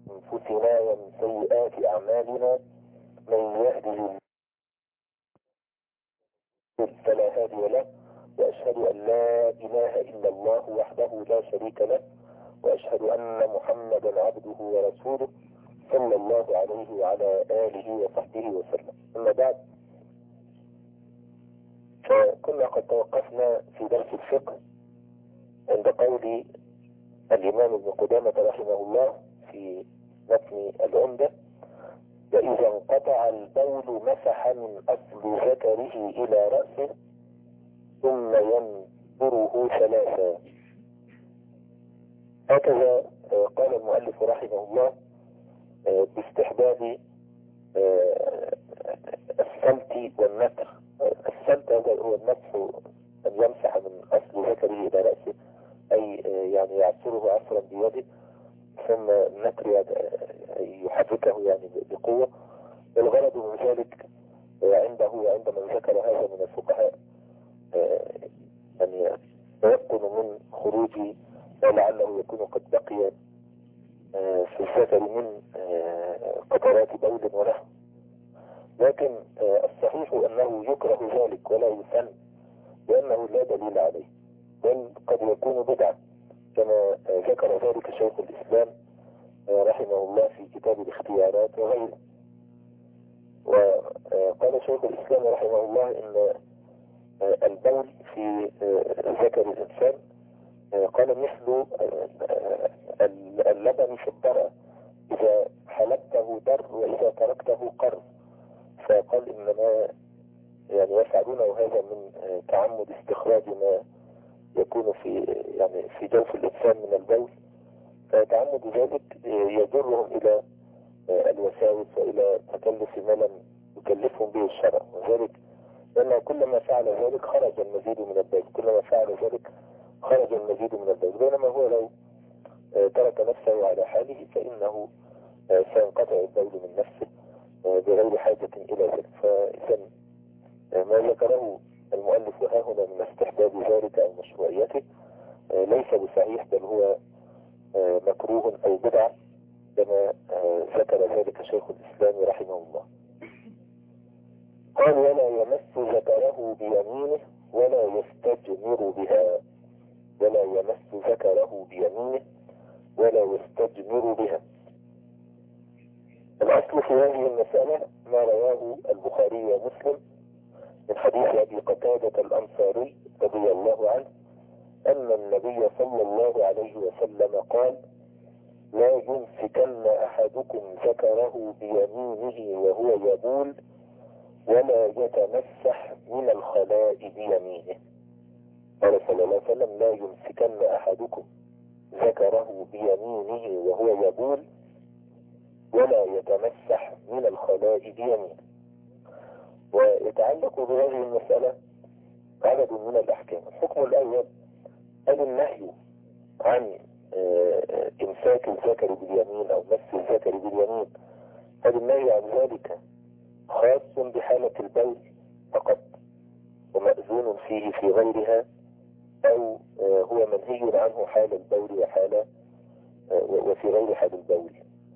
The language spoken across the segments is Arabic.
أنفسنا ومن سيئات أعمالنا من يهده الله فلا هادي له، وأشهد أن لا إله إلا الله وحده لا شريك له، وأشهد أن محمدا عبده ورسوله صلى الله عليه وعلى آله وصحبه وسلم. أما بعد، فكنا قد توقفنا في درس الفقه عند قول الإمام ابن قدامة رحمه الله في متن العمدة: وإذا انقطع البول مسح من أصل ذكره إلى رأسه ثم ينظره ثلاثا. هكذا قال المؤلف رحمه الله باستحباب السلت والنتر. السلت هذا هو المسح، أن يمسح من أصل ذكره إلى رأسه، أي يعني يعصره عصرا بيده، ثم النتر يحركه يعني بقوة. والغرض من ذلك عنده وعند من ذكر هذا من الفقهاء يعني يكون من خروج ولعله يكون قد بقي في الذكر من قطرات بول ونحو. لكن الصحيح أنه يكره ذلك ولا يسن، لأنه لا دليل عليه، بل قد يكون بدعة، كما ذكر ذلك شيخ الإسلام رحمه الله في كتاب الاختيارات وغيره. وقال شيخ الإسلام رحمه الله إن البول في ذكر الإنسان قال مثل اللبن في الضرع، إذا حلبته در وإذا تركته قر. فقال إنما يعني يفعلونه هذا من تعمد استخراج ما يكون في جوف الإنسان من البول، فتعمد ذلك يجرهم إلى الوساوس وإلى تكلف ما لم يكلفهم به الشرع، وذلك لأن كلما فعل ذلك خرج المزيد من البول، كلما فعل ذلك خرج المزيد من البول. بينما هو لو ترك نفسه على حاله فإنه سينقطع البول من نفسه بغير حاجة إلى ذلك. فإذا ما ذكره المؤلف هنا من استحباب ذلك أو مشروعيته ليس بصحيح، بل هو مكروه أو بدعة، كما ذكر ذلك شيخ الإسلام رحمه الله. قال: ولا يمس ذكره بيمينه ولا يستجمر بها. ولا يمس ذكره بيمينه ولا يستجمر بها. الأصل في هذه المسألة ما رواه البخاري ومسلم من حديث أبي قتادة الأنصاري رضي الله عنه أن النبي صلى الله عليه وسلم قال: لا يمسكن أحدكم ذكره بيمينه وهو يبول ولا يتمسح من الخلاء بيمينه. قال صلى الله عليه وسلم: لا يمسكن أحدكم ذكره بيمينه وهو يبول ولا يتمسح من الخلاء بيمينه. ويتعلق بهذه المسألة عدد من الأحكام. الحكم الأول: أن النهي عن إمساك الذكر باليمين أو مس الذكر باليمين، هذا النهي عن ذلك خاص بحالة البول فقط، ومأذون فيه في غيرها، أو هو منهي عنه حال البول وفي غير حال البول.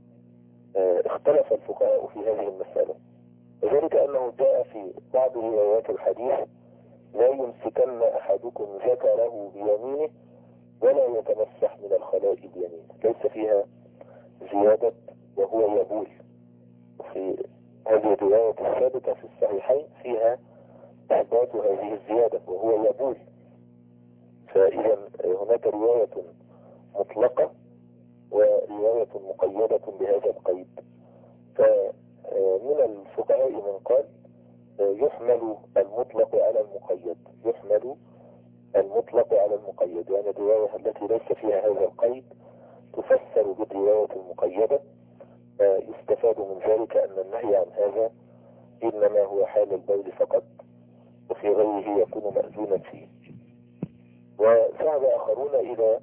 اختلف الفقهاء في هذه المسألة، وذلك أنه جاء في بعض روايات الحديث: لا يمسكن أحدكم ذكره بيمينه ولا يتمسح من الخلاء بيمينه، ليس فيها زيادة وهو يبول. في هذه الرواية الثابتة في الصحيحين فيها إثبات هذه الزيادة وهو يبول. فإذا هناك رواية مطلقة ورواية مقيدة بهذا القيد. فمن الفقهاء من قال يحمل المطلق على المقيد، يحمل المطلق على المقيد، يعني الرواية التي ليس فيها هذا القيد تفسر بالرواية المقيدة. يستفاد من ذلك أن النهي عن هذا إنما هو حال البول فقط، وفي غيره يكون مأذونا فيه. وذهب آخرون إلى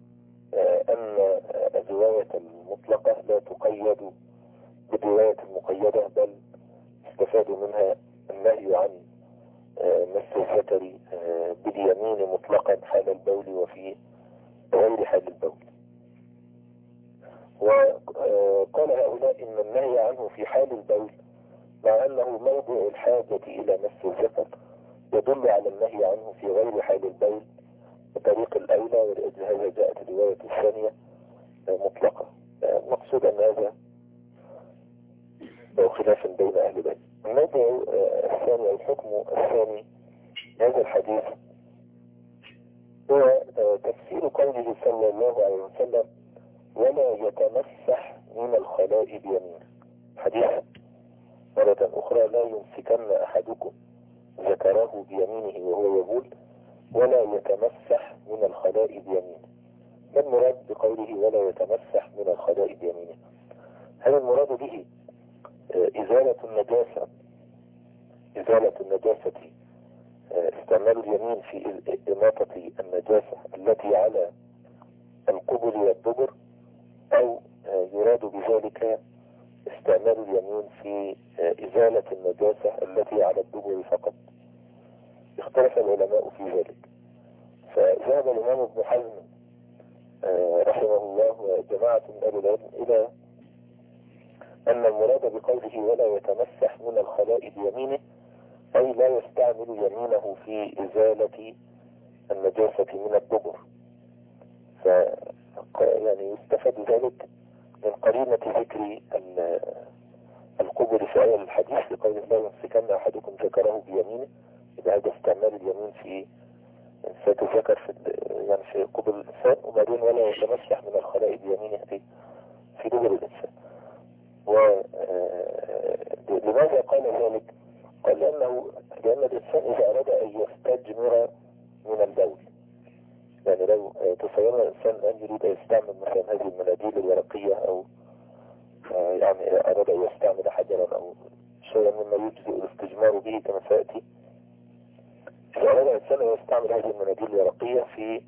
أن الرواية المطلقة لا تقيد بالرواية المقيدة، بل استفاد منها النهي عن مس الذكر باليمين مطلقا حال البول وفي غير حال البول. وقال هؤلاء إن النهي عنه في حال البول مع أنه موضع الحاجة إلى مس الذكر يدل على النهي عنه في غير حال البول بطريق الأولى، ولأجل هذا جاءت الرواية الثانية مطلقة. المقصود أن هذا خلاف بين أهل العلم. الموضع الثاني أو الحكم الثاني هذا الحديث هو تفسير قوله صلى الله عليه وسلم ولا يتمسح من الخلاء بيمينه. حديث مرة أخرى لا يمسكن أحدكم ذكره بيمينه وهو يقول ولا يتمسح من الخلاء بيمينه. ما المراد بقوله ولا يتمسح من الخلاء بيمينه؟ هل المراد به إزالة النجاسة استعمال اليمين في إماطة النجاسة التي على القبل والدبر، أو يراد بذلك استعمال اليمين في إزالة النجاسة التي على الدبر فقط؟ اختلف العلماء في ذلك. فذهب الإمام ابن حزم رحمه الله وجماعة من أهل العلم إلى أن المراد بقوله ولا يتمسح من الخلاء بيمينه أي لا يستعمل يمينه في إزالة النجاسة من الدبر. يعني يستفاد ذلك من قرينة ذكر القبل في آية الحديث لقول لا يمسكن أحدكم ذكره بيمينه، إذا هذا استعمال اليمين في إمساك الذكر في قبل الإنسان، وبعدين ولا يتمسح من الخلاء بيمينه في دبر الإنسان. ولماذا قال ذلك؟ قال لأن الإنسان إذا أراد أن يستجمر من البول، يعني لو تصور الإنسان أن يريد أن يستعمل مثلا هذه المناديل الورقية أو يعني أراد أن يستعمل حجرا أو شيئا مما يجزئ الاستجمار به كما سيأتي، إذا أراد الإنسان أن يستعمل هذه المناديل الورقية في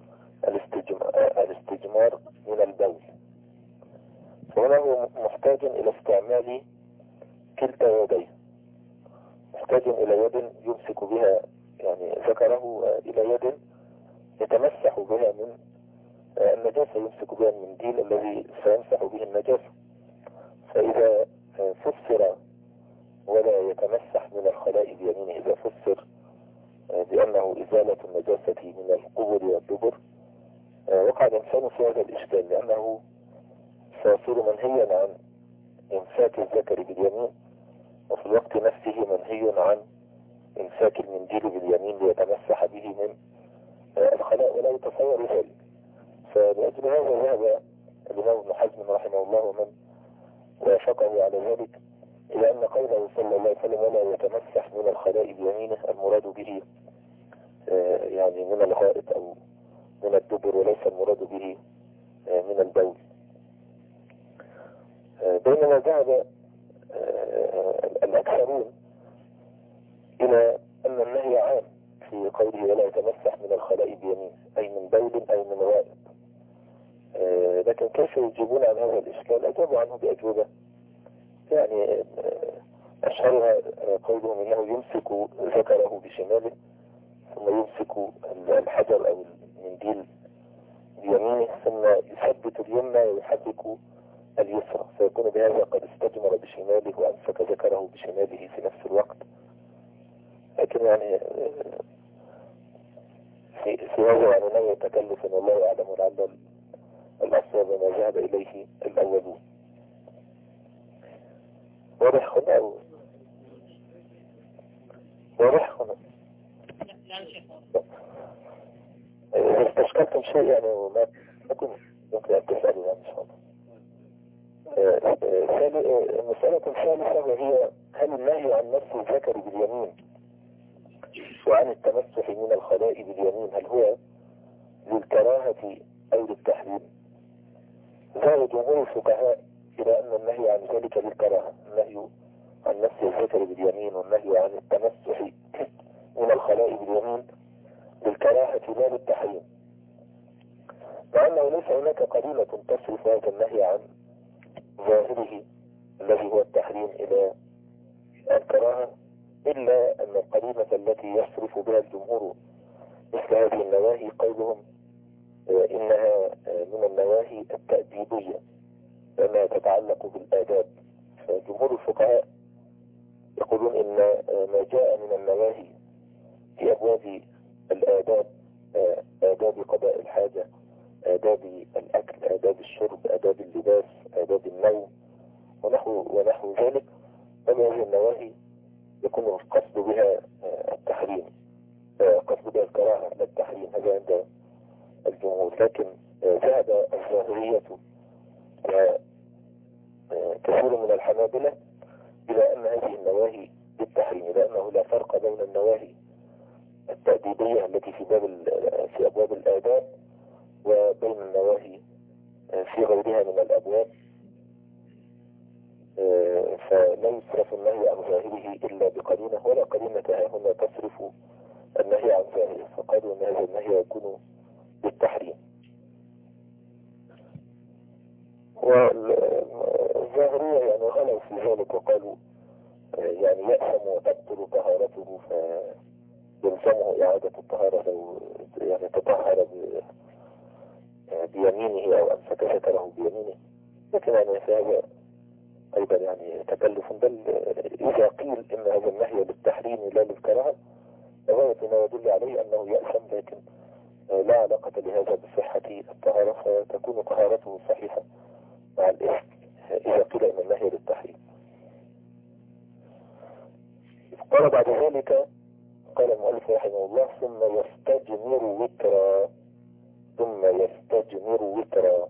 الاستجمار من البول، فهنا هو محتاج إلى استعمال كلتا يديه، محتاج إلى يد يمسك بها يعني ذكره، وإلى يد يتمسح بها من النجاسة، يمسك بها المنديل الذي سيمسح به النجاسة. فإذا فسر ولا يتمسح من الخلاء بيمينه، إذا فسر بأنه إزالة النجاسة من القبل والدبر، وقع الإنسان في هذا الإشكال، لأنه سيصير منهيا عن إمساك الذكر باليمين، وفي الوقت نفسه منهي عن إمساك المنديل باليمين ليتمسح به من الخلاء، ولا يتصور ذلك. فلأجل هذا ذهب الإمام ابن حزم رحمه الله ومن وافقه على ذلك إلى أن قوله صلى الله عليه وسلم ولا يتمسح من الخلاء بيمينه المراد به يعني من الغائط أو من الدبر، وليس المراد به من البول. بينما ذهب الأكثرون إلى أن النهي عام في قوله ولا يتمسح من الخلاء بيمينه، أي من بول أي من غائط. لكن كيف يجيبون عن هذا الإشكال؟ أجابوا عنه بأجوبة، يعني أشهرها قولهم إنه يمسك ذكره بشماله ثم يمسك الحجر أو المنديل بيمينه ثم يثبت اليمنى ويحرك اليسرى، فيكون بهذا قد استجمر بشماله وأمسك ذكره بشماله في نفس الوقت. لكن يعني في هذا يعني لا يتكلف إن الله يعلم، ولعل الأصوب ما ذهب إليه الأولون. واضح هنا أو واضح هنا؟ إذا استشكلتم شيء يعني وما ممكن أن تسألوا يعني إن شاء الله. المسألة الثالثة وهي هل النهي عن مس الذكر باليمين وعن التمسح من الخلاء باليمين هل هو للكراهة أو للتحريم؟ ذهب جمهور الفقهاء إلى أن النهي عن ذلك للكراهة، النهي عن مس الذكر باليمين والنهي عن التمسح من الخلاء باليمين للكراهة لا للتحريم، مع أنه ليس هناك قرينة تصرف هذا النهي عن ظاهره الذي هو التحريم إلى الكراهة، إلا أن القرينة التي يصرف بها الجمهور مثل هذه النواهي قولهم إنها من النواهي التأديبية، يتعلق بالآداب. فجمهور الفقهاء يقولون إن ما جاء من النواهي في أبواب الآداب، آداب قضاء الحاجة، آداب الأكل، آداب الشرب، آداب اللباس، آداب النوم ونحو ذلك، هذه النواهي يكون القصد بها التحريم، قصد بها الكراهة لا التحريم، هذا عند الجمهور. لكن ذهب الظاهرية وكثير من الحنابلة إلى أن هذه النواهي بالتحريم، لأنه لا فرق بين النواهي التأديبية التي في أبواب الآداب وبين النواهي في غيرها من الأبواب، فلا يصرف النهي عن ظاهره إلا بقرينة، ولا قرينة هنا تصرف النهي عن ظاهره، فقالوا أن هذا النهي يكون بالتحريم. والظاهرية يعني غلوا في ذلك وقالوا يعني يأثم وتبطل طهارته فيلزمه إعادة الطهارة لو يعني تطهر بيمينه أو أمسك ذكره بيمينه. لكن يعني هذا أيضا يعني تكلف، بل إذا قيل إن هذا النهي للتحريم لا للكراهة غاية ما يدل عليه أنه يأثم، لكن لا علاقة لهذا بصحة الطهارة، فتكون طهارته صحيحة مع الإثم إذا قيل إن النهي للتحريم. قال بعد ذلك، قال المؤلف رحمه الله: ثم يستجمر وترا. ثم يستجمر وترا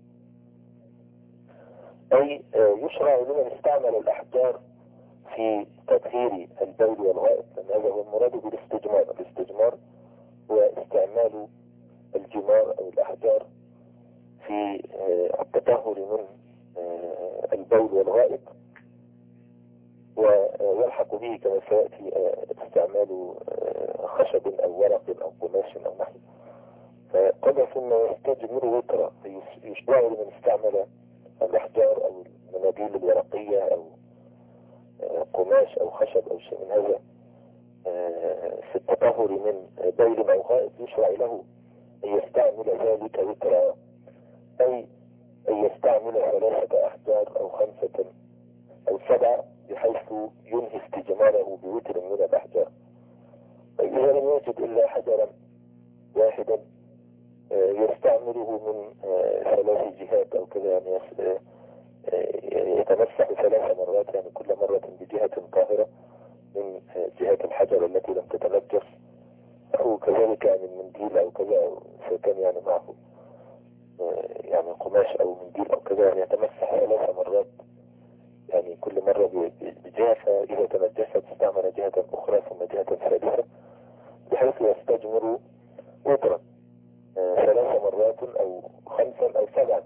أي يشرع لمن استعمل الأحجار في تطهير البول والغائط، لأن هذا هو المراد بالاستجمار. الاستجمار هو استعمال الجمار أو الأحجار في التطهر من البول والغائط، ويلحق به كما سيأتي استعمال خشب أو ورق أو قماش أو نحو. فقال ثم يستجمر وترا، يشرع لمن استعمل الأحجار أو المناديل الورقية أو قماش أو خشب أو شيء من هذا في التطهر من بول أو غائط، يشرع له أن يستعمل ذلك وترا، أي أن يستعمل 3 أحجار أو 5 أو 7 بحيث ينهي استجماره بوتر من الأحجار. فإذا لم يوجد إلا حجرا واحدا يستعمله من 3 جهات أو كذا، يعني يتمسح 3 مرات، يعني كل مرة بجهة طاهرة من جهات الحجر التي لم تتنجس، أو كذلك يعني المنديل أو كذا، فكان يعني معه يعني قماش أو منديل أو كذا، يعني يتمسح 3 مرات، يعني كل مرة بجهة، فإذا تنجست استعمل جهة أخرى ثم جهة ثالثة، بحيث يستجمر وترا 3 مرات أو 5 أو 7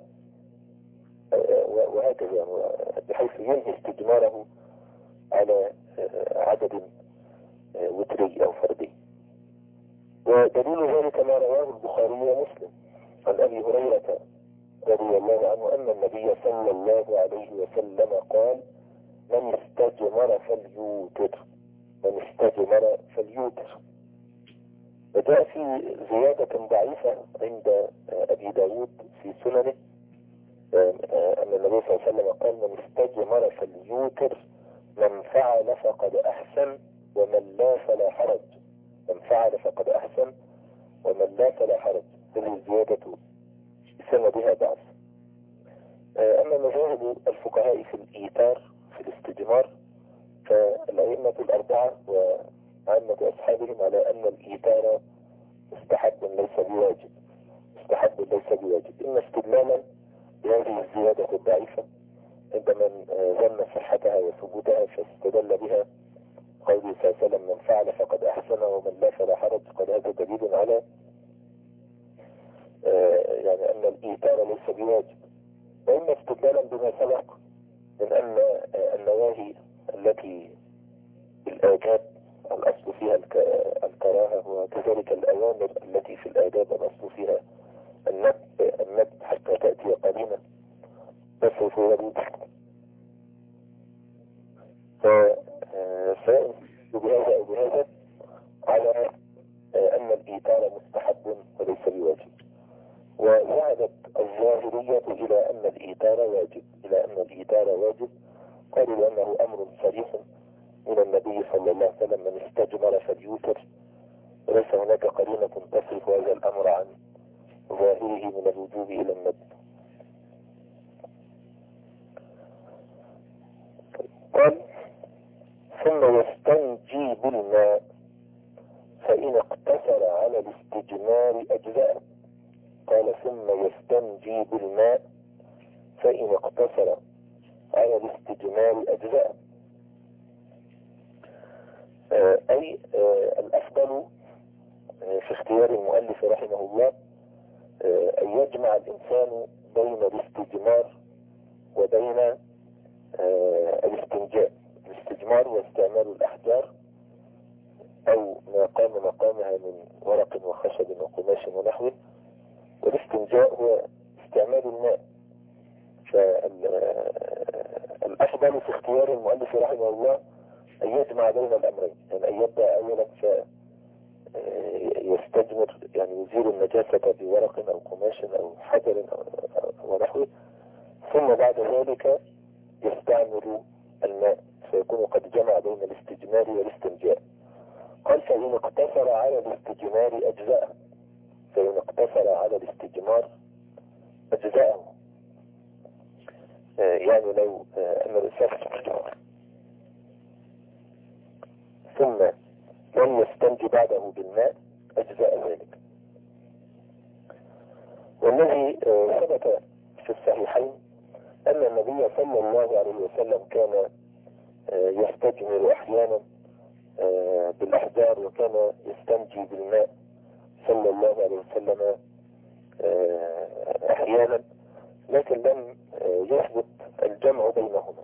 وهكذا، يعني بحيث ينهي استجماره على عدد وتري أو فردي. ودليل ذلك ما رواه البخاري ومسلم عن أبي هريرة رضي الله عنه أن النبي صلى الله عليه وسلم قال: من استجمر فليوتر. من استجمر فليوتر. وجاء في زيادة ضعيفة عند أبي داود في سننه أن النبي صلى الله عليه وسلم قال: من استجمر فليوتر، من فعل فقد أحسن ومن لا فلا حرج. من فعل فقد أحسن ومن لا فلا حرج. هذه الزيادة سندها ضعف. أما مذاهب الفقهاء في الإيتار في الاستجمار، فالأئمة الأربعة وعامة أصحابهم على أن الإيتار مستحب ليس بواجب. مستحب ليس بواجب، إما استدلالا بهذه الزيادة الضعيفة عندما ظن صحتها وثبوتها، فاستدل بها قوله صلى الله عليه وسلم: من فعل فقد أحسن ومن لا فلا حرج. قال هذا دليل على يعني أن الإيتار ليس بواجب. وإما استدلالا بما سبق من أن النواهي التي بالآداب الأصل فيها الكراهة، وكذلك الأوامر التي في الآداب الأصل فيها الندب حتى تأتي قرينة تصرف ذلك. فسائل بهذا أو بهذا على أن الإيتار مستحب وليس بواجب. وذهبت الظاهرية إلى أن الإيتار واجب، قالوا لأنه أمر صريح من النبي صلى الله عليه وسلم: من استجمر فليوتر، وليس هناك قرينة تصرف هذا الأمر عن ظاهره من الوجوب إلى الندب. قال: ثم يستنجي بالماء فإن اقتصر على الاستجمار أجزاء. قال: ثم يستنجي بالماء فإن اقتصر على الاستجمار أجزاء، أي الأفضل في اختيار المؤلف رحمه الله أن يجمع الإنسان بين الاستجمار وبين الاستنجاء. الاستجمار هو استعمال الأحجار أو ما قام مقامها من ورق وخشب وقماش ونحوه، والاستنجاء هو استعمال الماء. فالأفضل في اختيار المؤلف رحمه الله أن يجمع بين الأمرين، يعني أن يبدأ أولا فيستجمر، يعني يزيل النجاسة بورق أو قماش أو حجر ونحوه، ثم بعد ذلك يستعمل الماء، فيكون قد جمع بين الاستجمار والاستنجاء. قال: فإن اقتصر على الاستجمار أجزاءه، فإن اقتصر على الاستجمار أجزاءه، يعني لو أن الإنسان ثم لم يستنجي بعده بالماء أجزاء ذلك. والذي ثبت في الصحيحين أن النبي صلى الله عليه وسلم كان يستجمر أحيانا بالأحجار، وكان يستنجي بالماء صلى الله عليه وسلم أحيانا، لكن لم يثبت الجمع بينهما،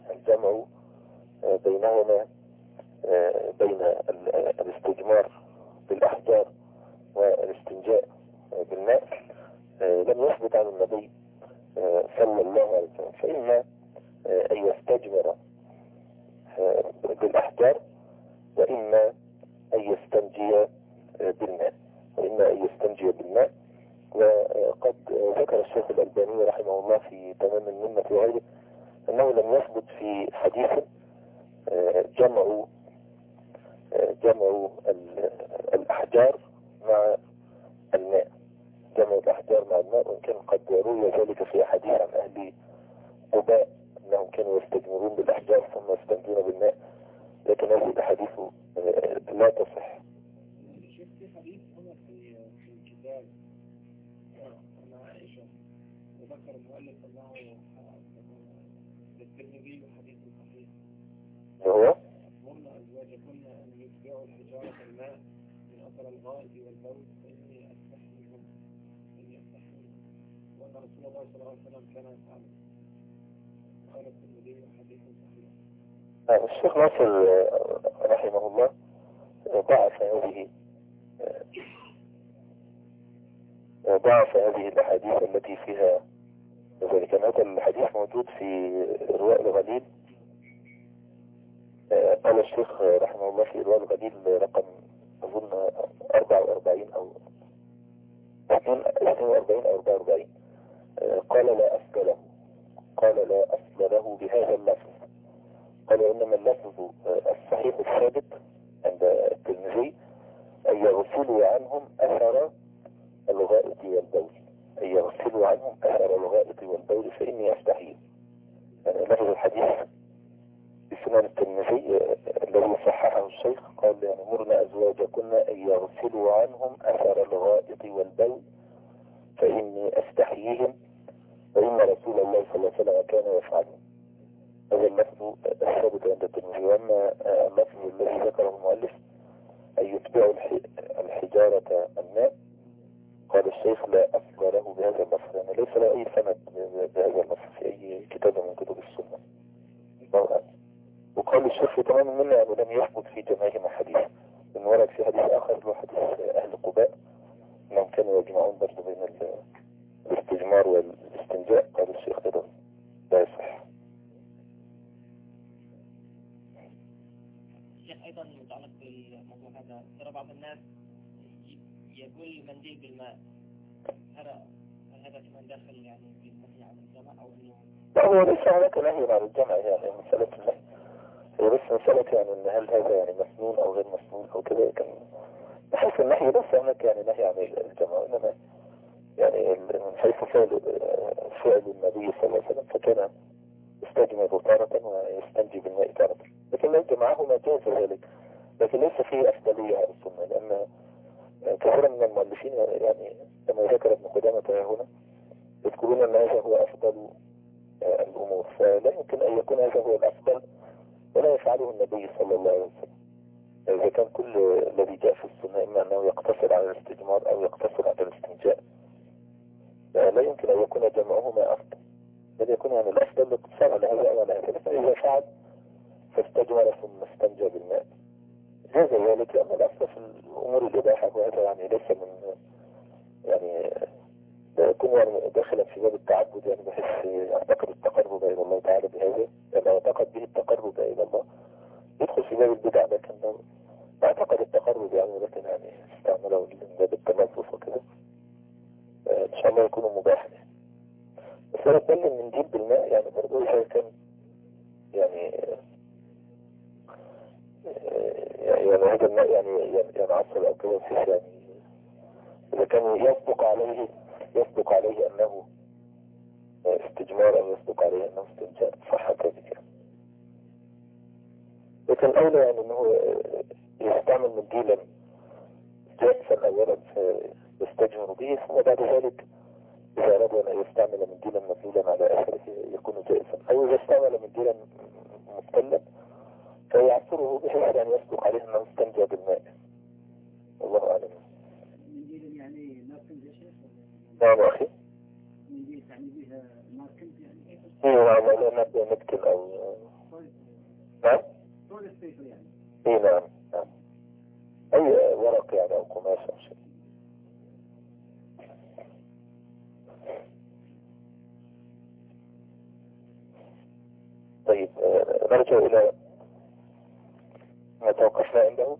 بين الاستجمار بالأحجار والاستنجاء بالماء لم يثبت عن النبي صلى الله عليه وسلم. فإما أن يستجمر بالأحجار، وإما أن يستنجي بالماء، وقد ذكر الشيخ الألباني رحمه الله في تمام المنة وغيره أنه لم يثبت في حديث جمع الأحجار مع الماء، وإن كان قد روي ذلك في حديث عن أهل قباء أنهم كانوا يستجمرون بالأحجار ثم يستنجون بالماء، لكن هذه الأحاديث لا تصح. شفت حديث هنا في الكتاب عن عائشة، وذكر المؤلف أنه للترمذي حديث صحيح، هو هم أزواجكن أن يتبعوا الحجارة الماء من أثر الغائط والبول فإني أستحييهم، وأن رسول الله صلى الله عليه وسلم كان يفعله. قال الترمذي حديث صحيح. الشيخ ناصر رحمه الله ضعف هذه الأحاديث التي فيها ذلك. هذا الحديث موجود في إرواء الغليل. قال الشيخ رحمه الله في إرواء الغليل رقم أظن 44 أو 42 أو 44، قال لا أصل له بهذا اللفظ. قال: إنما اللفظ الصحيح الثابت عند الترمذي أن يغسلوا عنهم أثر الغائط والبول فإني أستحيي. يعني لفظ الحديث بسنن الترمذي الذي صححه الشيخ، قال: يعني مرنا أزواجكن أن يغسلوا عنهم أثر الغائط والبول فإني أستحييهم، وإن رسول الله صلى الله عليه وسلم كان يفعله. هذا اللفظ الثابت عند الترمذي. وأما اللفظ الذي ذكره المؤلف أن يتبعوا الحجارة الماء، قال الشيخ: لا أصل له بهذا اللفظ، يعني ليس له أي سند بهذا اللفظ في أي كتاب من كتب السنة. وقال الشيخ في تمام المنة أنه لم يثبت في جميعهم حديث، إن ورد في حديث آخر هو حديث أهل قباء أنهم كانوا يجمعون برضه بين الاستجمار والاستنجاء. قال الشيخ: لا يصح. الشيخ أيضا متعلق بالموضوع هذا، ترى بعض الناس يقول المنديل بالماء، هل هذا كمان داخل يعني في النهي عن الجمع أو إنه؟ لا، هو ليس هناك نهي عن الجمع، يعني مسألة النهي هي بس مسألة يعني إن هل هذا يعني مسنون أو غير مسنون أو كذا. كان بحيث النهي بس هناك يعني نهي عن الجمع، إنما يعني من حيث فعل النبي صلى الله عليه وسلم فكان يستجمع تارة ويستنجي بالماء تارة، لكن ليس معهما جاز ذلك، لكن ليس فيه أفضلية على السنة، لأن كثيرا من المؤلفين يعني كما ذكر ابن قدامة هنا يذكرون أن هذا هو أفضل الأمور، فلا يمكن أن يكون هذا هو الأفضل ولا يفعله النبي صلى الله عليه وسلم. إذا كان كل الذي جاء في السنة إما أنه يقتصر على الاستجمار أو يقتصر على الاستنجاء، لا يمكن أن يكون جمعهما أفضل، بل يكون يعني الأفضل الاقتصار على هذا أو على هذا. فإذا فعل فاستجمر ثم استنجى بالماء جاز ذلك، لأن الأصل في الأمور الإباحة، وهذا يعني ليس من يعني يكون يعني داخلا في باب التعبد، يعني بحيث يعتقد التقرب إلى الله تعالى بهذا، يعني يعتقد به التقرب إلى الله يدخل في باب البدع، لكن لو اعتقد التقرب يعني لكن يعني استعمله من باب التنظف وكذا إن شاء الله يكون مباحا. بس أنا أتكلم من جيب بالماء يعني برضو إذا كان يعني هذا الماء يعني عصر أو كذا فيه، يعني إذا كان يصدق عليه أنه استجمار أو يصدق عليه أنه استنجاء صح كذلك. لكن الأولى يعني أنه يستعمل منديلا جافا أولا يستجمر به، ثم بعد ذلك إذا أراد أن يستعمل منديلا مبلولا على آخره يكون جائزا، أو إذا استعمل منديلا مبتلا فيعصره بحيث أن يصدق عليه أنه استنجى بالماء. والله أعلم. منديل يعني ماركنز يا شيخ؟ نعم أخي. منديل يعني بها ماركنز يعني؟ نعم، لا نبتل أو نعم؟ طول السيف يعني؟ نعم نعم، أي ورق يعني أو قماش أو شيء. طيب نرجع إلى ما توقفنا عنده.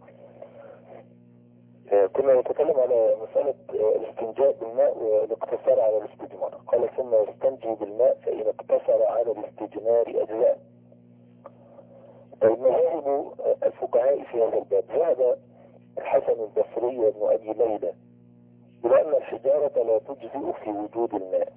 كنا نتكلم على مسألة الاستنجاء بالماء والاقتصار على الاستجمار. قال ثم يستنجي بالماء فإن اقتصر على الاستجمار أجزاء. طيب مذاهب الفقهاء في هذا الباب: ذهب الحسن البصري وابن أبي ليلى إلى أن الحجارة لا تجزئ في وجود الماء،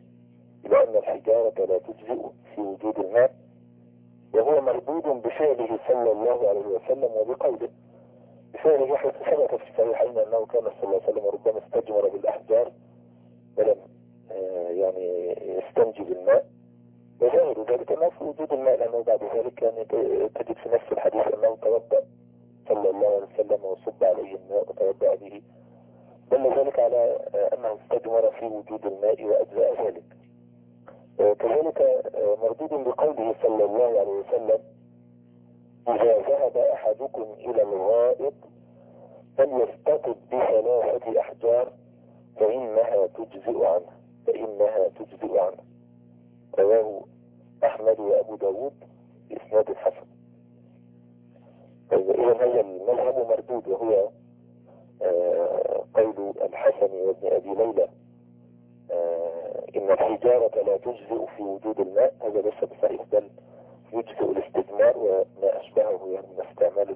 وهو مردود بفعله صلى الله عليه وسلم وبقوله، بفعله حيث ثبت في الصحيحين أنه كان صلى الله عليه وسلم ربما استجمر بالأحجار ولم يعني يستنجي بالماء، وظاهر ذلك أنه في وجود الماء، لأنه بعد ذلك يعني تجد في نفس الحديث أنه توضأ صلى الله عليه وسلم وصب عليه الماء وتوضأ به، دل ذلك على أنه استجمر في وجود الماء وأجزاء ذلك. كذلك مردود بقوله صلى الله عليه وسلم: إذا ذهب أحدكم إلى الغائط فليستطب ب3 أحجار فإنها تجزئ عنه. رواه أحمد وأبو داود بإسناد حسن. إذا هذا المذهب مردود، وهو قول الحسن وابن أبي ليلى إن الحجارة لا تجزئ في وجود الماء. هذا ليس بصحيح، بل يجزئ الاستجمار وما أشبهه يعني من استعمال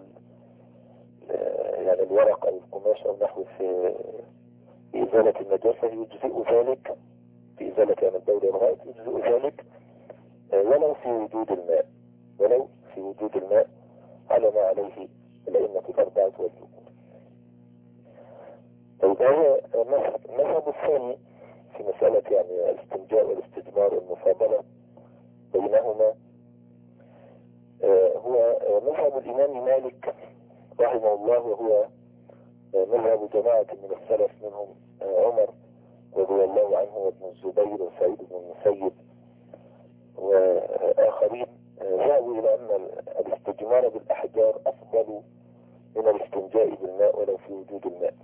يعني الورق أو القماش أو نحوه في إزالة النجاسة، يجزئ ذلك في إزالة يعني البول والغائط، يجزئ ذلك ولو في وجود الماء على ما عليه الأئمة الأربعة والجمهور. طيب هذا المذهب الثاني في مسألة يعني الاستنجاء والاستجمار والمفاضلة بينهما هو مذهب الإمام مالك رحمه الله، وهو مذهب جماعة من السلف منهم عمر رضي الله عنه وابن الزبير وسعيد بن المسيب وآخرين. ذهبوا إلى أن الاستجمار بالأحجار أفضل من الاستنجاء بالماء ولو في وجود الماء.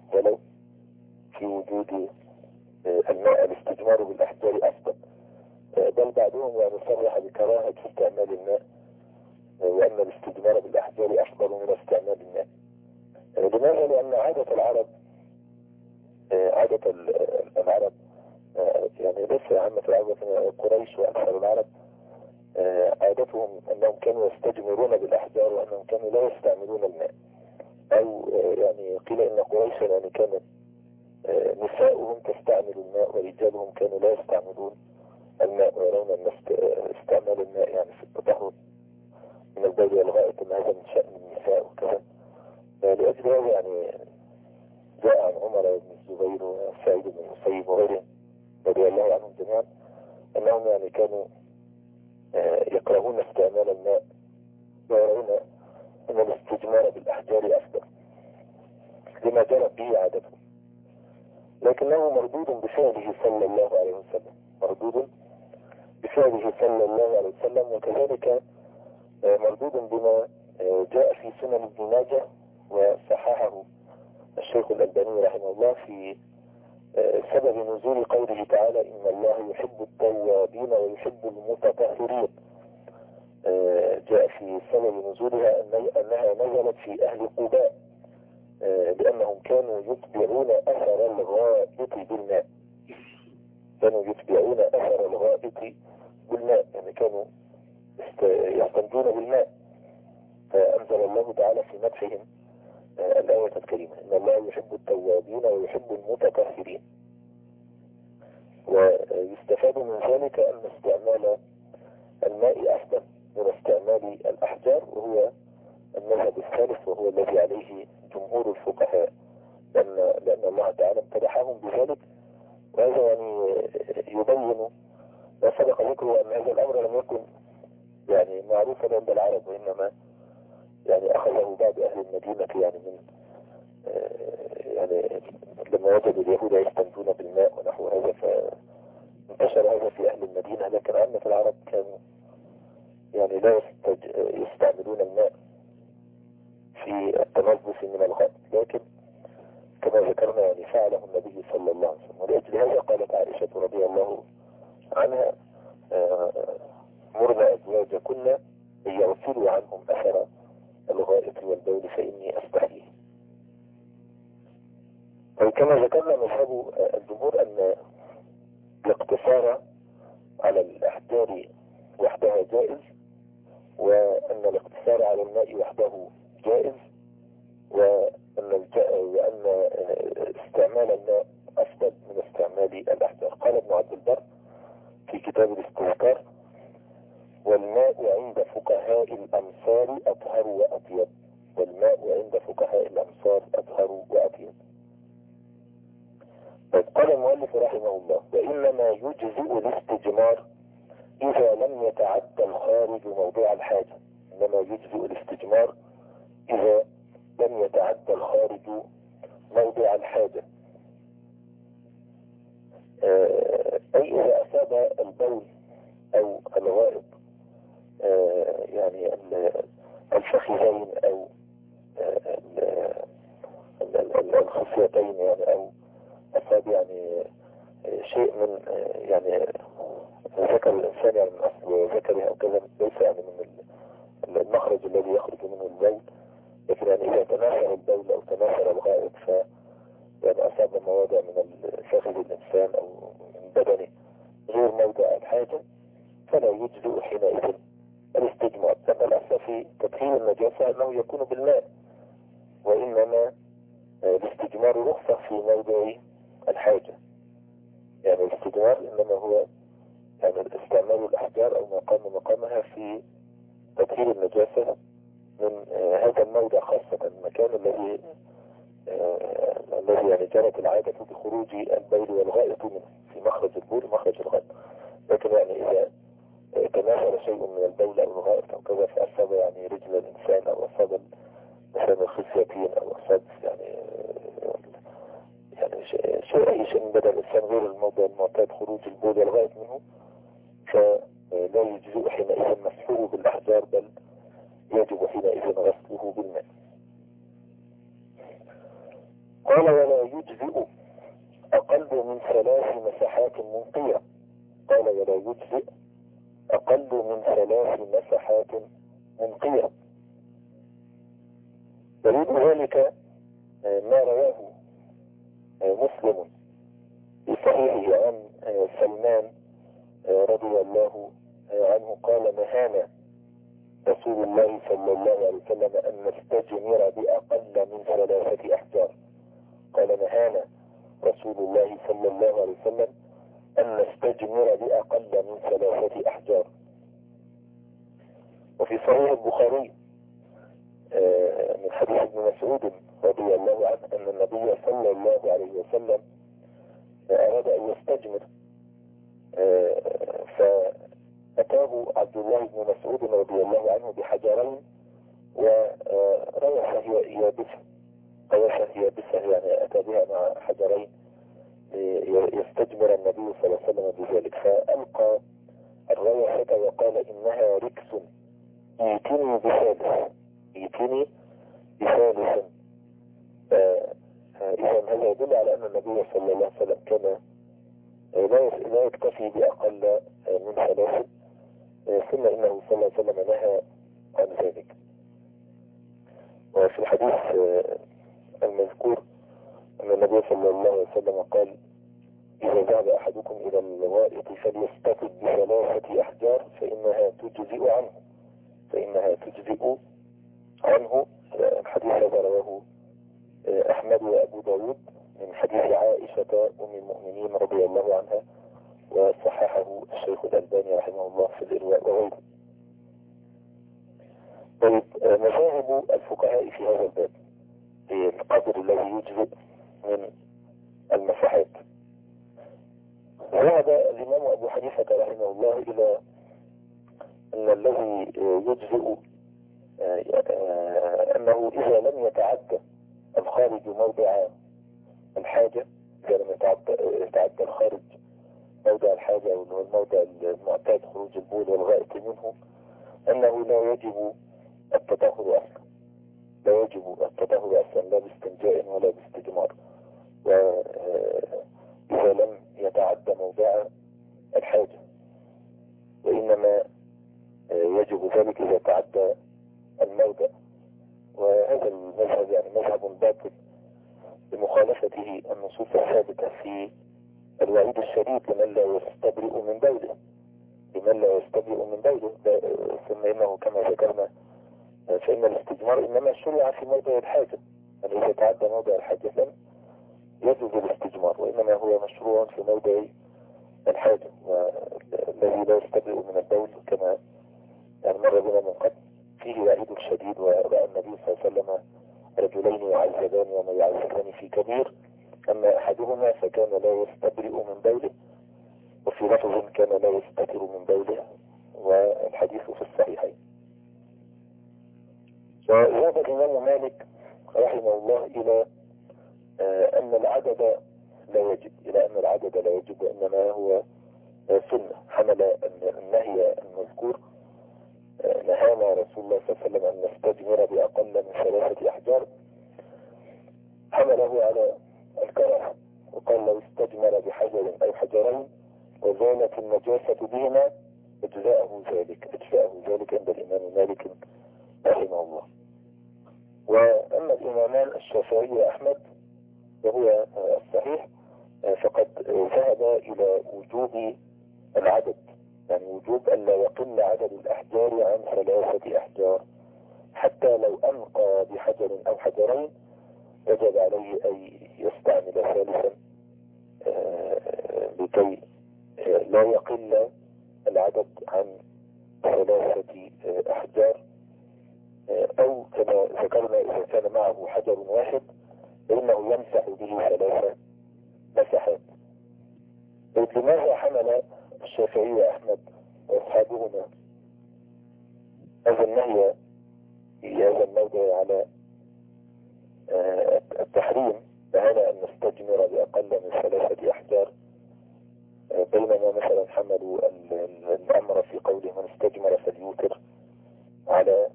الماء الاستجمار بالأحجار أفضل، بل بعضهم يعني صرح بكراهة استعمال الماء، وأن الاستجمار بالأحجار أفضل من استعمال الماء. لماذا؟ لأن عادة العرب يعني لسه عامة العرب قريش وأكثر العرب عادتهم أنهم كانوا يستجمرون بالأحجار وأنهم كانوا لا يستعملون الماء، أو يعني قيل إن قريشا يعني كانت نساؤهم تستعمل الماء ورجالهم كانوا لا يستعملون الماء، ويرون أن استعمال الماء يعني في التطهر من البول والغائط أن هذا من شأن النساء وكذا. لأجل هذا يعني جاء عن عمر بن الزبير وسعيد بن المسيب وغيرهم رضي الله عنهم جميعا أنهم يعني كانوا يكرهون استعمال الماء ويرون أن الاستجمار بالأحجار أفضل لما جرت به عادتهم، لكنه مردود بفعله صلى الله عليه وسلم، مردود بفعله صلى الله عليه وسلم، وكذلك مردود بما جاء في سنن ابن ماجه وصححه الشيخ الألباني رحمه الله في سبب نزول قوله تعالى إن الله يحب التوابين ويحب المتطهرين. جاء في سبب نزولها أنها نزلت في أهل قباء لأنهم كانوا يتبعون أثر الغائط بالماء، كانوا يتبعون أثر الغائط بالماء، يعني كانوا يستنجون بالماء، فأنزل الله تعالى في مدحهم الآية الكريمة إن الله يحب التوابين ويحب المتطهرين. ويستفاد من ذلك أن استعمال الماء أفضل من استعمال الأحجار، وهو المذهب الثالث وهو الذي عليه جمهور الفقهاء، لأن الله تعالى امتدحهم بذلك. وهذا يعني يبين وسبق ذكره أن هذا الأمر لم يكن يعني معروفا عند العرب، وإنما يعني أخذه بعض أهل المدينة يعني من يعني لما وجدوا اليهود يستنجون بالماء ونحو هذا فانتشر هذا في أهل المدينة، لكن عامة العرب كانوا يعني لا يستعملون الماء في التنظف من الغائط، لكن كما ذكرنا يعني فعله النبي صلى الله عليه وسلم. ولأجل هذا قالت عائشة رضي الله عنها مرنا أزواجكن أن يغسلوا عنهم أثر الغائط والبول فإني أستحيي. وكما ذكرنا مذهب الجمهور أن الاقتصار على الأحجار وحدها جائز، وأن الاقتصار على الماء وحده جائز، وأن استعمال الماء أفضل من استعمال الأحجار. قال ابن عبد البر في كتاب الاستذكار والماء عند فقهاء الأمصار أطهر وأطيب، والماء عند فقهاء الأمصار أطهر وأطيب. قال المؤلف رحمه الله وإنما يجزئ الاستجمار إذا لم يتعدى الخارج موضوع الحاجة، إنما يجزئ الاستجمار إذا لم يتعدى الخارج موضوع الحاجة، أي إذا أصاب البول أو الغائط يعني الفخذين أو الخصيتين يعني، أو أصاب يعني شيء من يعني ذكر الإنسان يعني من أصل ذكره أو كذا، ليس يعني من المخرج الذي يخرج منه البول، لكن يعني إذا تناثر البول أو تناثر الغائط يعني أصاب مواضع من فخذ الإنسان أو من بدنه غير موضع الحاجة فلا يجزئ حينئذ الاستجمار، لأن الأصل في تطهير النجاسة أنه يكون بالماء، وإنما الاستجمار رخصة في موضع الحاجة. يعني الاستجمار إنما هو يعني استعمال الأحجار أو ما قام مقامها في تطهير النجاسة من هذا الموضع، خاصة المكان الذي يعني جرت العادة بخروج البول والغائط منه في مخرج البول ومخرج الغائط. لكن يعني إذا تناثر شيء من البول أو الغائط أو كذا فأصاب يعني رجل الإنسان أو أصاب مثلا الخصيتين أو أصاب يعني أي شيء من بدن الإنسان غير الموضع المعتاد خروج البول والغائط منه، فلا يجزئ حينئذ مسحوه بالأحجار، بل يجب حينئذ غسله بالماء. قال ولا يجزئ أقل من 3 مسحات منقية. قال ولا يجزئ أقل من 3 مسحات منقية. دليل ذلك ما رواه مسلم في صحيحه عن سلمان رضي الله عنه قال نهانا رسول الله صلى الله عليه وسلم أن نستجمر بأقل من 3 أحجار. قال نهانا رسول الله صلى الله عليه وسلم أن نستجمر بأقل من 3 أحجار. وفي صحيح البخاري من حديث ابن مسعود رضي الله عنه أن النبي صلى الله عليه وسلم أراد أن يستجمر، فأتاه عبد الله بن مسعود رضي الله عنه بحجرين وريح يابسة يعني أتى بها مع حجرين يستجمر النبي صلى الله عليه وسلم بذلك، فألقى الريحة وقال إنها ركس ائتني بثالث. إذا هذا يدل على أن النبي صلى الله عليه وسلم كان لا يكتفي بأقل من 3، ثم إنه صلى الله عليه وسلم نهى عن ذلك. وفي الحديث المذكور أن النبي صلى الله عليه وسلم قال إذا ذهب أحدكم إلى الغائط فليستقد ب3 أحجار فإنها تجزئ عنه. الحديث هذا رواه أحمد وأبو داود من حديث عائشة أم المؤمنين رضي الله عنها، وصححه الشيخ الألباني رحمه الله في الإرواء وغيره. طيب، مذاهب الفقهاء في هذا الباب في القدر الذي يجزئ من المساحات. ذهب الإمام أبو حنيفة رحمه الله إلى أن الذي يجزئ أنه إذا لم يتعدى الخارج موضع الحاجة، إذا لم يتعدى الخارج موضع الحاجة أو الموضع المعتاد خروج البول والغائط منه، أنه لا يجب التطهر أصلا، لا باستنجاء ولا باستجمار. وإذا لم يتعدى موضع الحاجة، وإنما يجب ذلك إذا تعدى الموضع. وهذا المذهب يعني مذهب باطل بمخالفته النصوص الثابتة في الوعيد الشديد لمن لا يستبرئ من بوله. ثم إنه كما ذكرنا فإن الاستجمار إنما شرع في موضع الحاجة، يعني إذا تعدى موضع الحاجة لم يجوز الاستجمار، وإنما هو مشروع في موضع الحاجة. والذي لا يستبرئ من البول كما يعني مر بنا من قبل فيه وعيد شديد. ورأى النبي صلى الله عليه وسلم رجلين يعذبان وما يعذبان في كبير، أما أحدهما فكان لا يستبرئ من بوله، وفي لفظ كان لا يستتر من بوله، والحديث في الصحيحين. وذهب الإمام مالك رحمه الله إلى أن العدد لا يجب، وإنما هو سنة. حمل النهي المذكور نهانا رسول الله صلى الله عليه وسلم أن نستجمر بأقل من 3 أحجار، حمله على الكراهة، وقال لو استجمر بحجر أو حجرين وزالت النجاسة بهما اجزاءه ذلك عند الإمام مالك رحمه الله. وأما الإمامان الشافعي وأحمد وهو الصحيح فقد ذهب إلى وجوب العدد، يعني وجوب أن لا يقل عدد الأحجار عن 3 أحجار، حتى لو أنقى بحجر أو حجرين وجب عليه أن يستعمل ثالثا لكي لا يقل العدد عن 3 أحجار. أو كما ذكرنا إذا كان معه حجر واحد فإنه يمسح به 3 مسحات. لماذا حمل الشافعي وأحمد وأصحابهما هذا النهي في هذا الموضع على التحريم، نهانا أن نستجمر بأقل من 3 أحجار، بينما مثلا حملوا الأمر في قوله من استجمر فليوتر على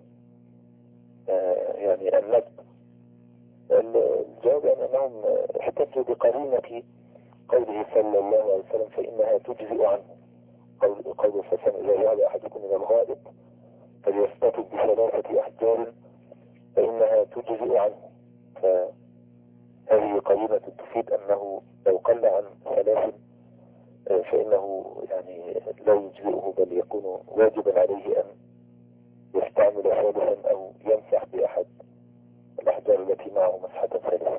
يعني الندب؟ الجواب أنهم احتجوا بقرينة قوله صلى الله عليه وسلم فإنها تجزئ عنه. قول فسن إذا ذهب أحدكم من الغائط فليستقد ب3 أحجار فإنها تجزئ عنه. فهذه قرينة تفيد أنه لو قل عن 3 واجب عليه أن يستعمل ثالثا أو يمسح بأحد الأحجار التي معه مسحة ثالثة.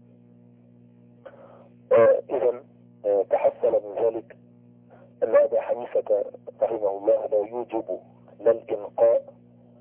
إذن تحصل من ذلك أن أبا حنيفة رحمه الله لا يوجب لا الإنقاء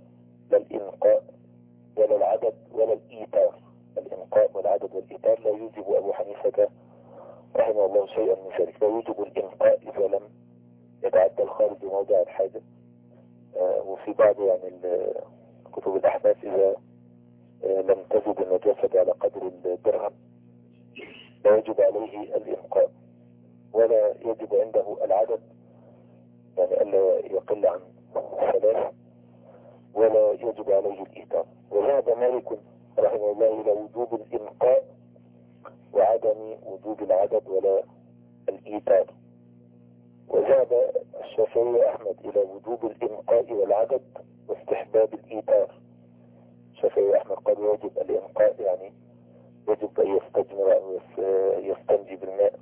ولا العدد ولا الإيتار. الإنقاء والعدد والإيتار لا يوجب أبو حنيفة رحمه الله شيئا من ذلك. لا يوجب الإنقاء إذا لم يتعدى الخارج بموضع الحاجة. وفي بعض يعني كتب الأحناف إذا لم تزد النجاسة على قدر الدرهم لا يجب عليه الإنقاء، ولا يجب عنده العدد يعني ألا يقل عن 3، ولا يجب عليه الإيتار. وذهب مالك رحمه الله إلى وجوب الإنقاء وعدم وجوب العدد ولا الإيتار. وذهب الشافعي أحمد إلى وجوب الإنقاء والعدد واستحباب الإيتار. الشافعي أحمد قال يجب الإنقاء يعني يجب أن يستجمر أو يستنجي بالماء،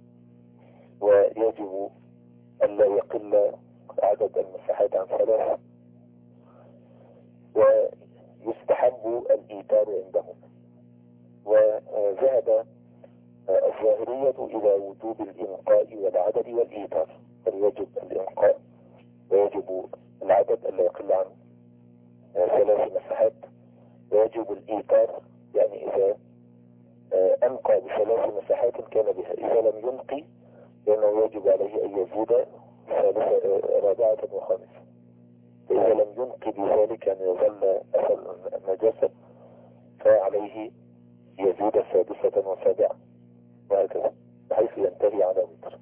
ويجب أن لا يقل عدد المساحات عن 3، ويستحب الإيتار عندهم. وذهب الظاهرية إلى وجوب الإنقاء والعدد والإيتار، فيجب الإنقاء ويجب العدد ألا يقل عن 3 مساحات، ويجب الإيتار يعني إذا أنقى ب3 مساحات كان بها، إذا لم ينقي لأنه يجب عليه أن يزيد 4 و5. فإذا لم ينقي بذلك أن يظل أثر النجاسة فعليه يزيد 6 و7 وهكذا بحيث ينتهي على وتر.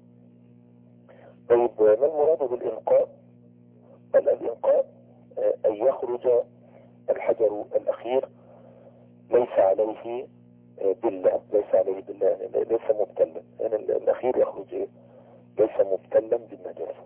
طيب ما المراد بالإنقاء؟ الإنقاء أن يخرج الحجر الأخير ليس عليه بالله، يعني ليس مبتلا، يعني الأخير يخرج ليس مبتلا بالنجاسة.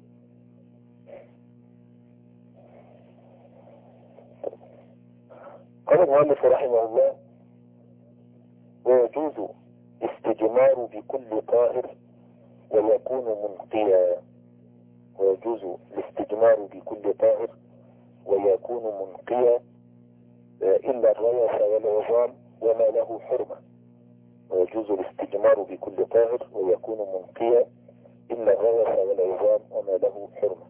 قال المؤلف رحمه الله: ويجوز استجمار بكل طاهر ويكون منقيا. ويجوز الاستجمار بكل طاهر ويكون منقيا إلا الريث والعظام وما له حرمة. ويجوز الاستجمار بكل طاهر ويكون منقيا إلا الريث والعظام وما له حرمة.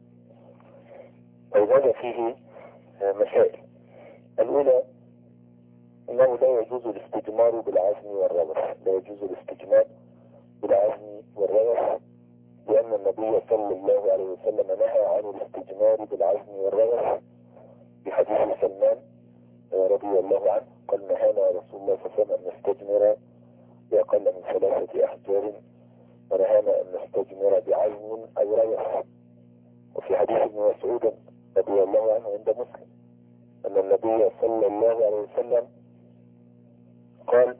وهذا فيه مسائل. الأولى أنه لا يجوز الاستجمار بالعزم والروث، لا يجوز الاستجمار بالعزم والروث، لأن النبي صلى الله عليه وسلم نهى عن الاستجمار بالعزم والروث بحديث سلمان رضي الله عنه قال: نهانا رسول الله صلى الله عليه وسلم أن نستجمر بأقل من 3 أحجار، ونهانا أن نستجمر بعزم أو روث. وفي حديث ابن مسعود رضي الله عنه عند مسلم أن النبي صلى الله عليه وسلم قال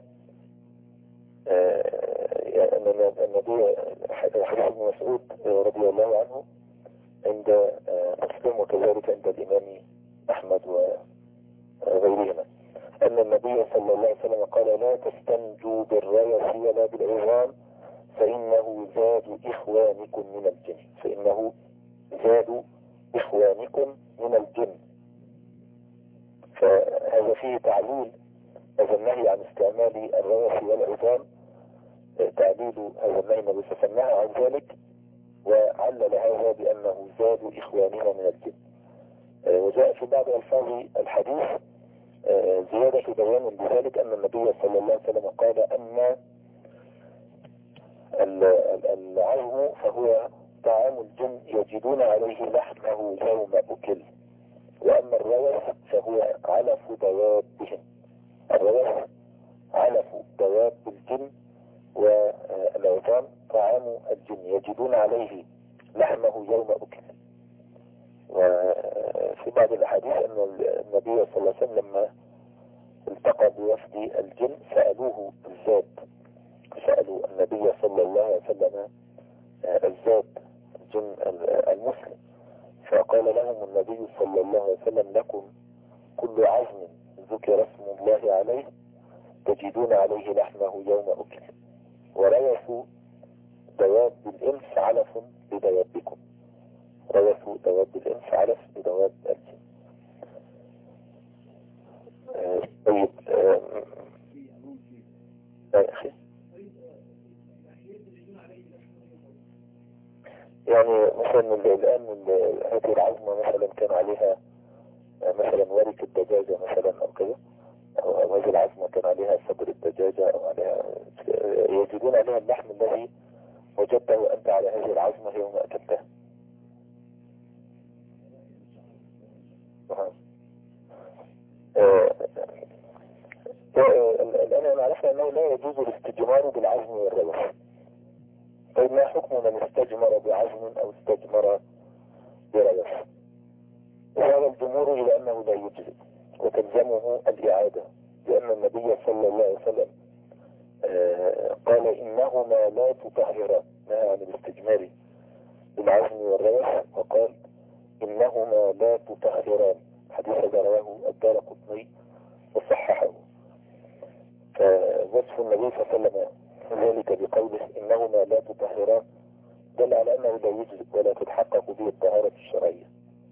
أن النبي حديث ابن مسعود رضي الله عنه عند مسلم وكذلك عند الإمام أحمد وغيرهما أن النبي صلى الله عليه وسلم قال: لا تستنجوا بالريث ولا بالعظام فإنه زاد إخوانكم من الجن، فإنه زاد إخوانكم من الجن. فهذا فيه تعليل هذا النهي عن استعمال الريث والعظام، تعليل هذا النهي النبي صلى الله عليه وسلم عن ذلك، وعلل هذا بأنه زاد إخواننا من الجن. وجاء في بعض ألفاظ الحديث زيادة بيان بذلك أن النبي صلى الله عليه وسلم قال: أما العظم فهو طعام الجن يجدون عليه لحمه يوم أكل، وأما الروث فهو علف دوابهم. الروث علف دواب الجن، والعظام طعام الجن يجدون عليه لحمه يوم أكل. وفي بعض الأحاديث أن النبي صلى الله عليه وسلم لما التقى بوفد الجن سألوه الزاد، سألوا النبي صلى الله عليه وسلم الزاد الجن المسلم، فقال لهم النبي صلى الله عليه وسلم: لكم كل عظم ذكر اسم الله عليه تجدون عليه لحمه يوم أكل، وريث دواب الإنس علف لدوابكم. روث دواب الإنس علف بدواب الجن. طيب يا أخي يعني مثلا الآن هذه العظمة مثلا كان عليها مثلا ورك الدجاجة مثلا أو كذا، أو هذه العظمة كان عليها صدر الدجاجة أو عليها، يجدون عليها اللحم الذي وجدته أنت على هذه العظمة يوم أكلتها. الآن عرفنا أنه لا يجوز الاستجمار بالعزم والروث. طيب ما حكم من استجمر بعزم أو استجمر بروث؟ وهذا الجمهور إلى أنه لا يجزئ وتلزمه الإعادة، لأن النبي صلى الله عليه وسلم قال إنهما لا تطهران، نهى عن الاستجمار بالعزم والروث وقال إنهما لا تطهران. حديث رواه الدارقطني وصححه. فوصف النبي صلى الله عليه وسلم ذلك بقوله إنهما لا تطهران دل على أنه لا يجزئ ولا تتحقق به الطهارة الشرعية.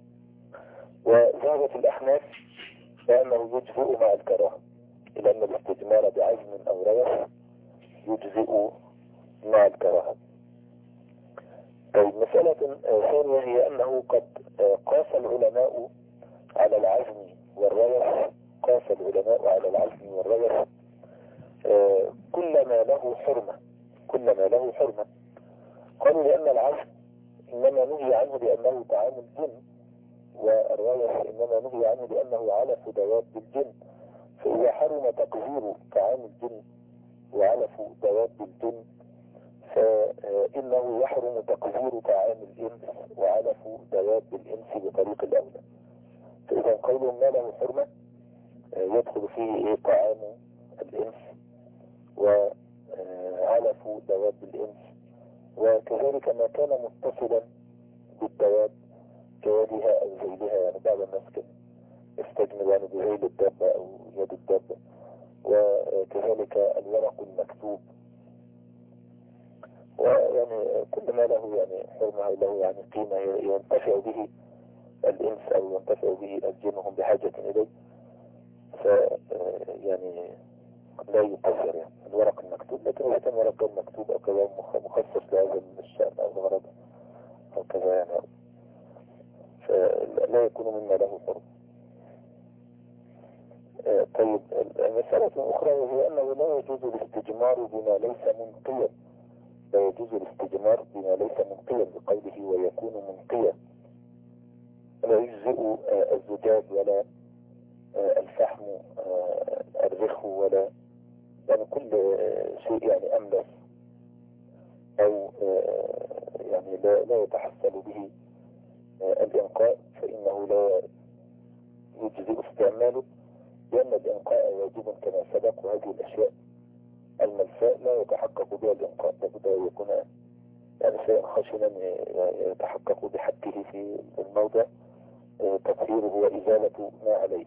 وذهبت الأحناف بأنه يجزئ مع الكراهة، إلى أن الاستجمار بعزم أو روث يجزئ مع الكراهة. طيب مسألة ثانية هي أنه قد قاس العلماء على العزم والروث، قاس العلماء على العزم والروث كل ما له حرمة، كل ما له حرمة. قالوا لأن العزم إنما نهي عنه لأنه طعام الجن، والروث إنما نهي عنه لأنه علف دواب الجن، فإذا حرم تقذير طعام الجن وعلف دواب الجن فإنه يحرم تقذير طعام الإنس وعلف دواب الإنس بطريق الأولى. فإذا قولهم ما له حرمة يدخل فيه طعام الإنس وعلف دواب الإنس، وكذلك ما كان متصلا بالدواب كيدها أو ذيلها، يعني بعض الناس كان يستجمل يعني بذيل الدابة أو يد الدابة، وكذلك الورق المكتوب، ويعني كل ما له يعني حرمة له يعني قيمة ينتفع به الإنس أو ينتفع به الجن وهم بحاجة إليه، يعني لا يقصر يعني الورق المكتوب. لكن إذا كان ورق المكتوب أو كذا مخصص لهذا الشأن أو الغرض أو كذا يعني فلا يكون مما له حرمة. طيب مسألة أخرى وهي أنه لا يجوز الاستجمار بما ليس منقيا، لا يجوز الاستجمار بما ليس منقيا بقوله ويكون منقيا. لا يجزئ الزجاج ولا الفحم الرخو ولا يعني كل شيء يعني أملس أو يعني لا يتحصل به الإنقاء فإنه لا يجزئ استعماله، لأن الإنقاء واجب كما سبق، وهذه الأشياء الملفاء لا يتحقق بها الإنقاء، لابد أن يكون يعني شيئا خشنا يتحقق بحده في الموضع تطهيره وإزالة ما عليه.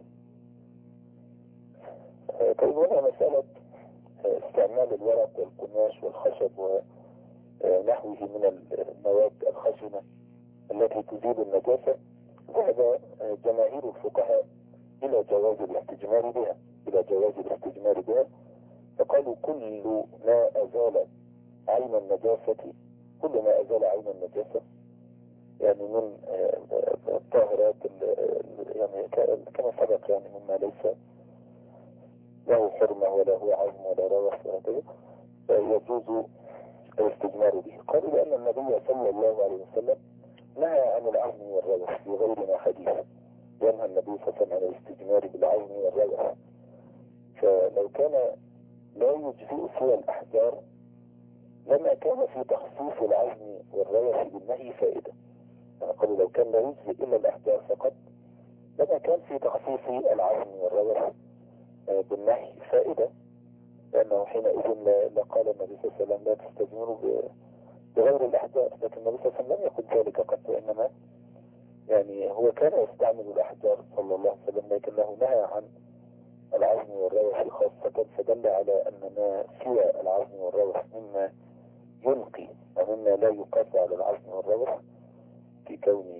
طيب هنا مسألة استعمال الورق والقماش والخشب ونحوه من المواد الخشنة التي تزيل النجاسة، ذهب جماهير الفقهاء إلى جواز الاستجمار بها، إلى جواز الاستجمار بها، فقالوا كل ما أزال عين النجاسة، كل ما أزال عين النجاسة يعني من الطاهرات يعني كما سبق يعني مما ليس له حرمة ولا هو عزم ولا روث ولا كذا يجوز الاستجمار به. قالوا لأن النبي صلى الله عليه وسلم نهى عن العزم والروث في غير ما حديث، ينهى النبي صلى الله عليه وسلم عن الاستجمار بالعزم والروث، فلو كان لا يجزئ سوى الأحجار لما كان في تخصيص العزم والروث بالنهي فائدة. يعني قالوا لو كان لا يجزئ إلا الأحجار فقط لما كان في تخصيص العزم والروث بالنهي فائدة، لأنه حينئذ لقال النبي صلى الله عليه وسلم لا تستجمروا بغير الأحجار، لكن النبي صلى الله عليه وسلم لم يقل ذلك قط، وإنما يعني هو كان يستعمل الأحجار صلى الله عليه وسلم، لكنه نهى عن العزم والروث خاصة، فدل على أن ما سوى العزم والروث مما ينقي ومما لا يقاس على العزم والروث في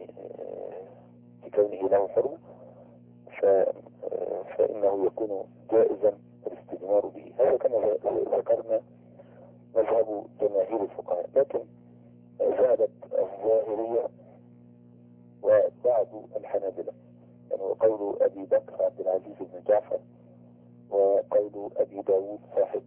كونه له حرمة فإنه يكون جائزا الاستثمار به. هذا كما ذكرنا مذهب جماهير الفقهاء، لكن ذهبت الظاهرية وبعض الحنابلة، يعني وقول أبي بكر عبد العزيز بن جعفر وقول أبي داود صاحب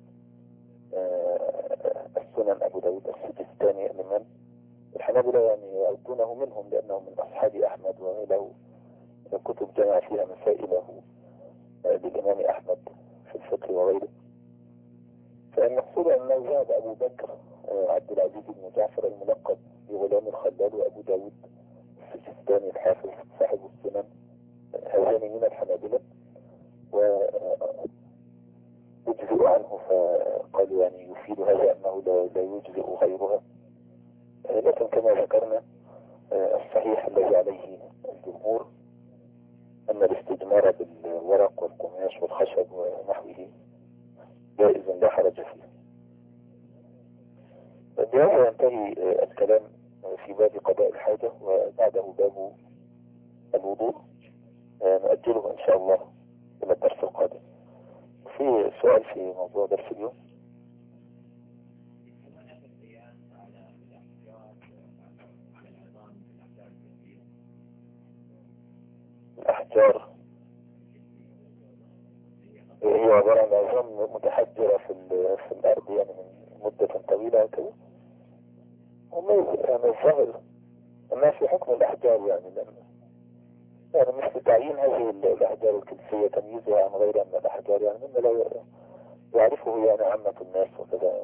السنن أبو داود السجستاني الإمام الحنابلة، يعني يعدونه منهم لأنه من أصحاب أحمد وله كتب جمع فيها مسائله للإمام أحمد في الفقه وغيره. فالمقصود أنه ذهب أبو بكر عبد العزيز بن جعفر الملقب بغلام الخلال وأبو داود السجستاني الحافظ صاحب السنن هذان من الحنابلة ويجزئ عنه، فقالوا يعني يفيد هذا أنه لا يجزئ غيرها. لكن كما ذكرنا الصحيح الذي عليه الجمهور أن الاستجمار بالورق والقماش والخشب ونحوه جائز لا حرج فيه. بهذا ينتهي الكلام في باب قضاء الحاجة، وبعده باب الوضوء نؤجله إن شاء الله إلى الدرس القادم. في سؤال في موضوع درس اليوم؟ الأحجار هي عبارة عن عظام متحجرة في الأرض يعني من مدة طويلة وكذا، يعني الظاهر أنها في حكم الأحجار، يعني مثل تعيين هذه الأحجار الكلسية تمييزها عن غيرها من الأحجار، يعني مما لا يعرفه يعني عامة الناس وكذا.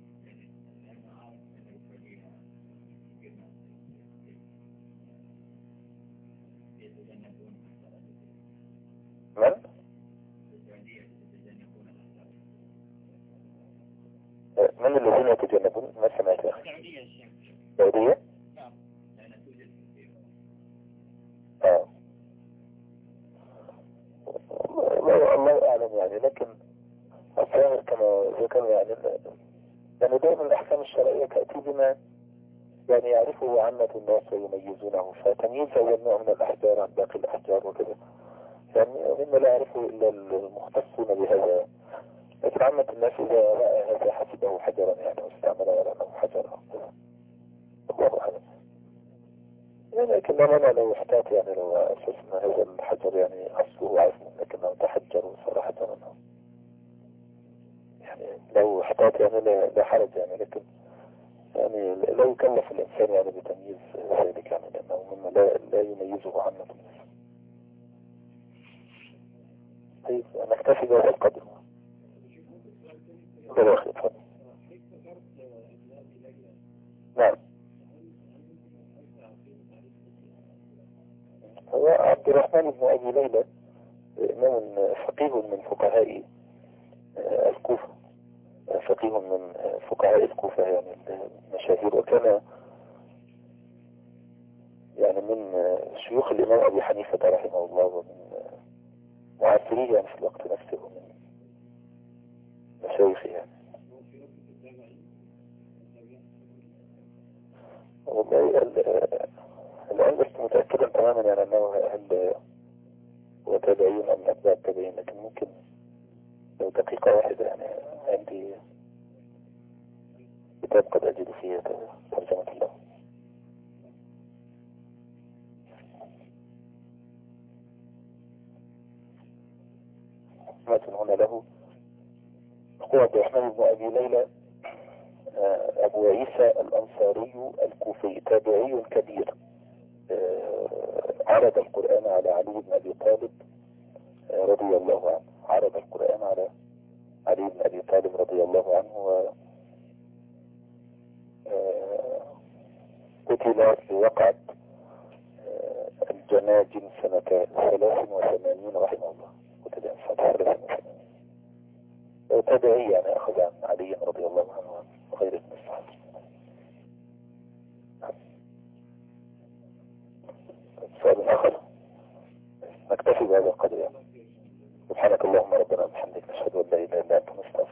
من الذين يتجنبون؟ ما سمعت يا أخي. السعودية؟ الله أعلم يعني، لكن الظاهر كما ذكر يعني دائما الأحكام الشرعية تأتي بما يعني يعرفه عامة الناس ويميزونه، فتمييز هذا النوع من الأحجار عن باقي الأحجار وكذا يعني مما لا يعرفه إلا المختصون بهذا، لكن عامة الناس إذا رأى هذا حسبه حجرا يعني واستعمل على أنه حجرا، الله أعلم. لكن أنا لو احتاط يعني لو أسسنا هذا الحجر يعني أصله عزم لكنه تحجر صراحة منه، يعني لو احتاط يعني لا حرج يعني، لكن يعني لا يكلف الإنسان يعني بتمييز ذلك يعني، لأنه مما لا يميزه عن الناس. طيب نكتفي بهذا القدر. نعم. هو عبد الرحمن بن أبي ليلى إمام فقيه من فقهاء الكوفة، فقيه من فقهاء الكوفة يعني المشاهير، وكان يعني من شيوخ الإمام أبي حنيفة رحمه الله ومن معاصريه يعني في الوقت نفسه ومن مشايخه يعني. والله الآن لست متأكدا تماما يعني أنه هل هو تابعين أم أتباع التابعين، لكن ممكن لو دقيقة واحدة يعني عندي كتاب قد أجد فيه ترجمة له. متن هنا له هو عبد الرحمن بن أبي ليلى أبو عيسى الأنصاري الكوفي، تابعي كبير، عرض القرآن على علي بن أبي طالب رضي الله عنه، عرض القرآن على علي بن أبي طالب رضي الله عنه، قتل في وقعة الجناجن سنة 83 رحمه الله، قتل سنة 83. تابعي يعني أخذ عن علي رضي الله عنه وغيره من الصحابة. سؤال آخر؟ نكتفي بهذا القدر يعني. سبحانك اللهم ربنا وبحمدك نشهد أن لا إله إلا أنت نستغفرك.